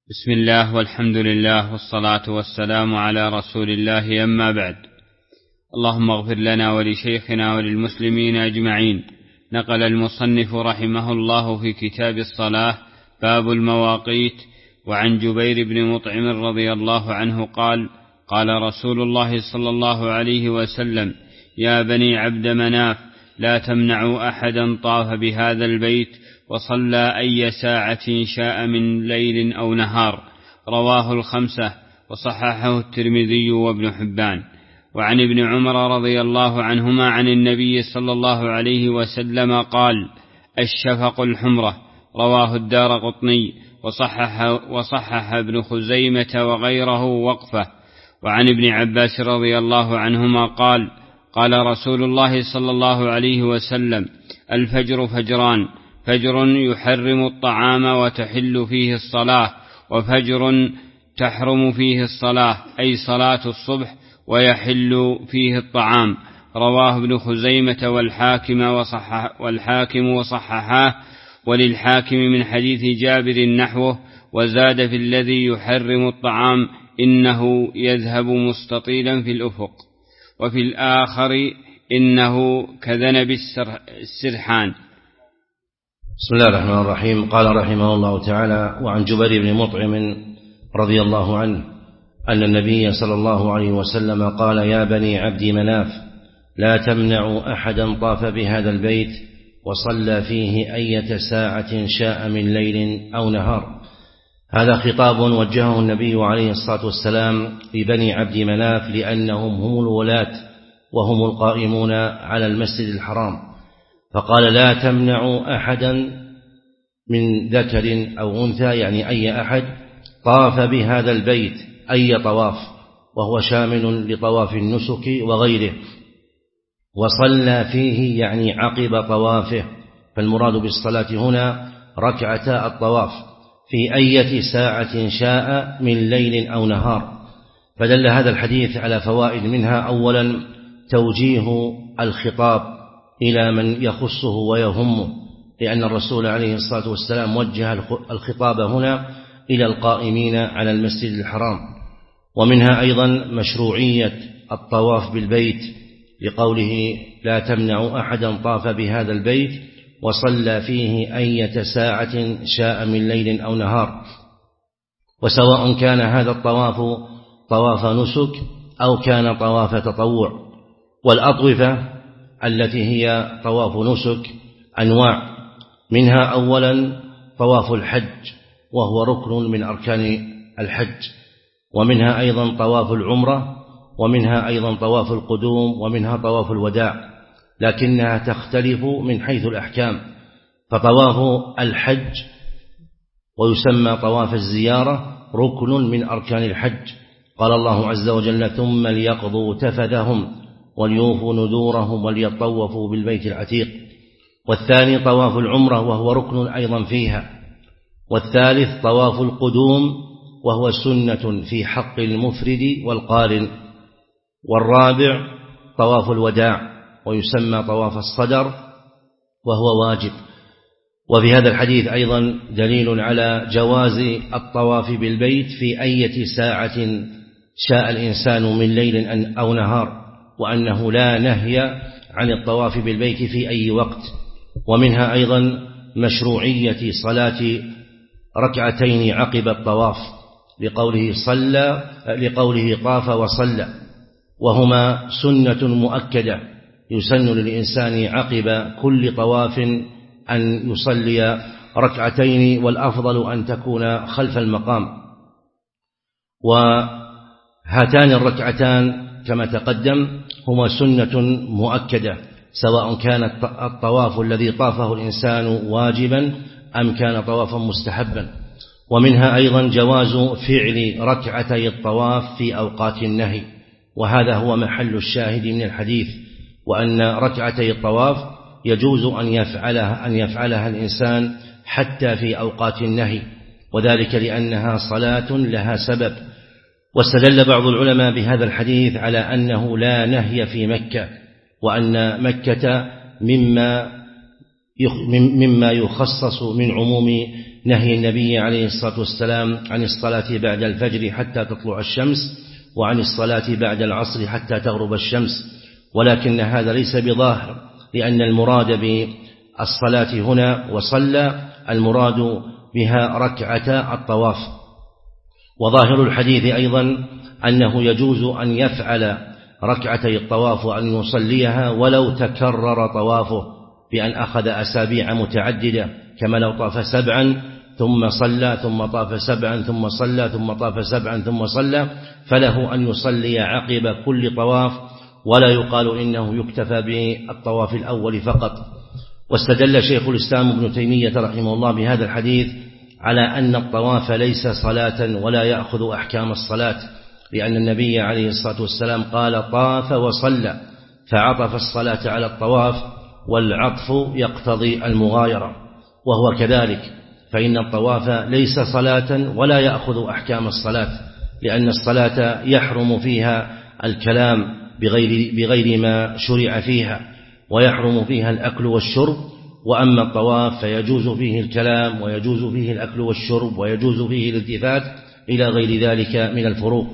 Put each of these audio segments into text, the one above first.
بسم الله والحمد لله والصلاة والسلام على رسول الله، أما بعد. اللهم اغفر لنا ولشيخنا وللمسلمين أجمعين. نقل المصنف رحمه الله في كتاب الصلاة باب المواقيت: وعن جبير بن مطعم رضي الله عنه قال: قال رسول الله صلى الله عليه وسلم: يا بني عبد مناف، لا تمنعوا أحدا طاف بهذا البيت وصلى أي ساعة شاء من ليل أو نهار. رواه الخمسة وصححه الترمذي وابن حبان. وعن ابن عمر رضي الله عنهما عن النبي صلى الله عليه وسلم قال: الشفق الحمرة. رواه الدارقطني وصحح ابن خزيمة وغيره وقفه. وعن ابن عباس رضي الله عنهما قال: قال رسول الله صلى الله عليه وسلم: الفجر فجران: فجر يحرم الطعام وتحل فيه الصلاة، وفجر تحرم فيه الصلاة أي صلاة الصبح ويحل فيه الطعام. رواه ابن خزيمة والحاكم وصححاه، وللحاكم من حديث جابر نحوه، وزاد في الذي يحرم الطعام: إنه يذهب مستطيلا في الأفق، وفي الآخر: إنه كذنب السرحان. بسم الله الرحمن الرحيم. قال رحمه الله تعالى: وعن جبير بن مطعم رضي الله عنه أن النبي صلى الله عليه وسلم قال: يا بني عبد مناف، لا تمنعوا أحدا طاف بهذا البيت وصلى فيه أية ساعة شاء من ليل أو نهار. هذا خطاب وجهه النبي عليه الصلاة والسلام لبني عبد مناف، لأنهم هم الولاة وهم القائمون على المسجد الحرام، فقال: لا تمنعوا أحدا من ذكر أو أنثى، يعني أي أحد طاف بهذا البيت أي طواف، وهو شامل لطواف النسك وغيره، وصلى فيه يعني عقب طوافه، فالمراد بالصلاة هنا ركعتا الطواف في أية ساعة شاء من ليل أو نهار. فدل هذا الحديث على فوائد، منها أولا توجيه الخطاب إلى من يخصه ويهمه، لأن الرسول عليه الصلاة والسلام وجه الخطاب هنا إلى القائمين على المسجد الحرام. ومنها أيضا مشروعية الطواف بالبيت، لقوله: لا تمنعوا أحدا طاف بهذا البيت وصلى فيه أية ساعة شاء من ليل أو نهار. وسواء كان هذا الطواف طواف نسك أو كان طواف تطوع. والأطوفة التي هي طواف نسك أنواع، منها أولا طواف الحج، وهو ركن من أركان الحج، ومنها أيضا طواف العمرة، ومنها أيضا طواف القدوم، ومنها طواف الوداع، لكنها تختلف من حيث الأحكام. فطواف الحج ويسمى طواف الزيارة ركن من أركان الحج، قال الله عز وجل: ثم ليقضوا تفثهم وليوفوا نذورهم وليطوفوا بالبيت العتيق. والثاني طواف العمرة، وهو ركن أيضا فيها. والثالث طواف القدوم، وهو سنة في حق المفرد والقارن. والرابع طواف الوداع، ويسمى طواف الصدر، وهو واجب. وفي هذا الحديث أيضا دليل على جواز الطواف بالبيت في أية ساعة شاء الإنسان من ليل أو نهار، وأنه لا نهي عن الطواف بالبيت في أي وقت. ومنها أيضا مشروعية صلاة ركعتين عقب الطواف، لقوله طاف وصلى، وهما سنة مؤكدة يسن للإنسان عقب كل طواف أن يصلي ركعتين، والأفضل أن تكون خلف المقام. وهاتان الركعتان كما تقدم هما سنة مؤكدة، سواء كان الطواف الذي طافه الإنسان واجبا أم كان طوافا مستحبا. ومنها أيضا جواز فعل ركعتي الطواف في أوقات النهي، وهذا هو محل الشاهد من الحديث، وأن ركعتي الطواف يجوز أن يفعلها الإنسان حتى في أوقات النهي، وذلك لأنها صلاة لها سبب. واستدل بعض العلماء بهذا الحديث على أنه لا نهي في مكة، وأن مكة مما يخصص من عموم نهي النبي عليه الصلاة والسلام عن الصلاة بعد الفجر حتى تطلع الشمس، وعن الصلاة بعد العصر حتى تغرب الشمس، ولكن هذا ليس بظاهر، لأن المراد بالصلاة هنا وصلى المراد بها ركعة الطواف. وظاهر الحديث أيضا أنه يجوز أن يفعل ركعتي الطواف وأن يصليها ولو تكرر طوافه، بأن أخذ أسابيع متعددة، كما لو طاف 7 ثم صلى ثم طاف 7 ثم صلى ثم طاف 7 ثم صلى، فله أن يصلي عقب كل طواف، ولا يقال إنه يكتفى بالطواف الأول فقط. واستدل شيخ الإسلام ابن تيمية رحمه الله بهذا الحديث على أن الطواف ليس صلاة ولا يأخذ أحكام الصلاة، لأن النبي عليه الصلاة والسلام قال طاف وصلى، فعطف الصلاة على الطواف، والعطف يقتضي المغايرة، وهو كذلك، فإن الطواف ليس صلاة ولا يأخذ أحكام الصلاة، لأن الصلاة يحرم فيها الكلام بغير ما شرع فيها، ويحرم فيها الأكل والشرب. وأما الطواف فيجوز فيه الكلام ويجوز فيه الأكل والشرب ويجوز فيه الالتفات إلى غير ذلك من الفروق.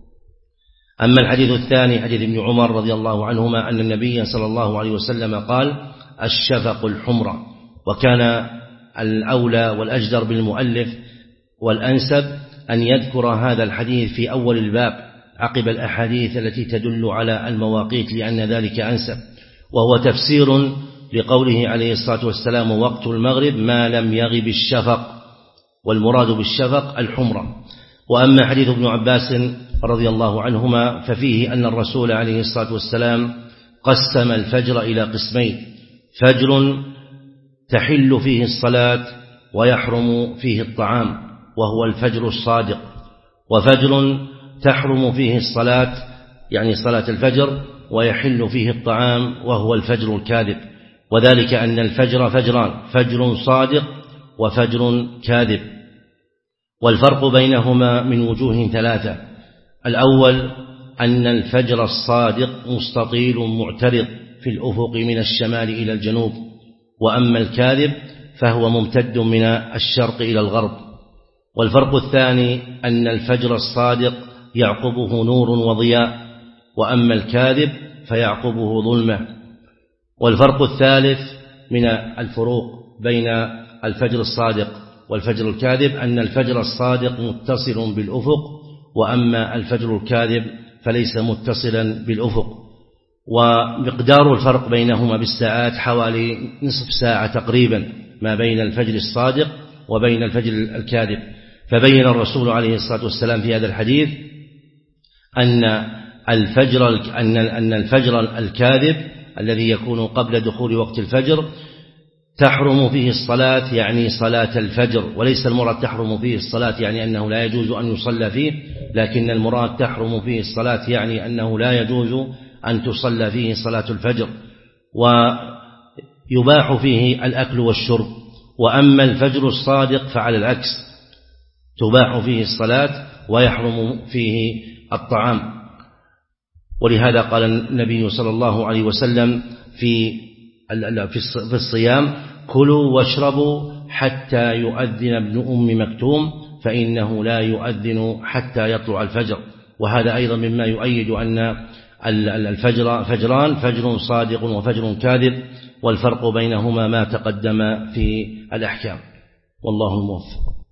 أما الحديث الثاني حديث ابن عمر رضي الله عنهما أن النبي صلى الله عليه وسلم قال الشفق الحمرة، وكان الأولى والأجدر بالمؤلف والأنسب أن يذكر هذا الحديث في أول الباب عقب الأحاديث التي تدل على المواقيت، لأن ذلك أنسب، وهو تفسير لقوله عليه الصلاة والسلام وقت المغرب ما لم يغب الشفق، والمراد بالشفق الحمرة. وأما حديث ابن عباس رضي الله عنهما ففيه أن الرسول عليه الصلاة والسلام قسم الفجر إلى قسمين: فجر تحل فيه الصلاة ويحرم فيه الطعام وهو الفجر الصادق، وفجر تحرم فيه الصلاة يعني صلاة الفجر ويحل فيه الطعام وهو الفجر الكاذب، وذلك أن الفجر فجران: فجر صادق وفجر كاذب، والفرق بينهما من وجوه ثلاثة. الأول أن الفجر الصادق مستطيل معترض في الأفق من الشمال إلى الجنوب، وأما الكاذب فهو ممتد من الشرق إلى الغرب. والفرق الثاني أن الفجر الصادق يعقبه نور وضياء، وأما الكاذب فيعقبه ظلمة. والفرق الثالث من الفروق بين الفجر الصادق والفجر الكاذب أن الفجر الصادق متصل بالأفق، وأما الفجر الكاذب فليس متصلا بالأفق. ومقدار الفرق بينهما بالساعات حوالي نصف ساعة تقريبا ما بين الفجر الصادق وبين الفجر الكاذب. فبين الرسول عليه الصلاة والسلام في هذا الحديث أن الفجر الكاذب الذي يكون قبل دخول وقت الفجر تحرم فيه الصلاة، يعني صلاة الفجر، وليس المراد تحرم فيه الصلاة يعني أنه لا يجوز أن يصلى فيه، لكن المراد تحرم فيه الصلاة يعني أنه لا يجوز أن تصلى فيه صلاة الفجر، ويباح فيه الأكل والشرب. وأما الفجر الصادق فعلى العكس، تباح فيه الصلاة ويحرم فيه الطعام. ولهذا قال النبي صلى الله عليه وسلم في الصيام: كلوا واشربوا حتى يؤذن ابن أم مكتوم فإنه لا يؤذن حتى يطلع الفجر. وهذا أيضا مما يؤيد أن الفجر فجران: فجر صادق وفجر كاذب، والفرق بينهما ما تقدم في الأحكام. والله الموفق.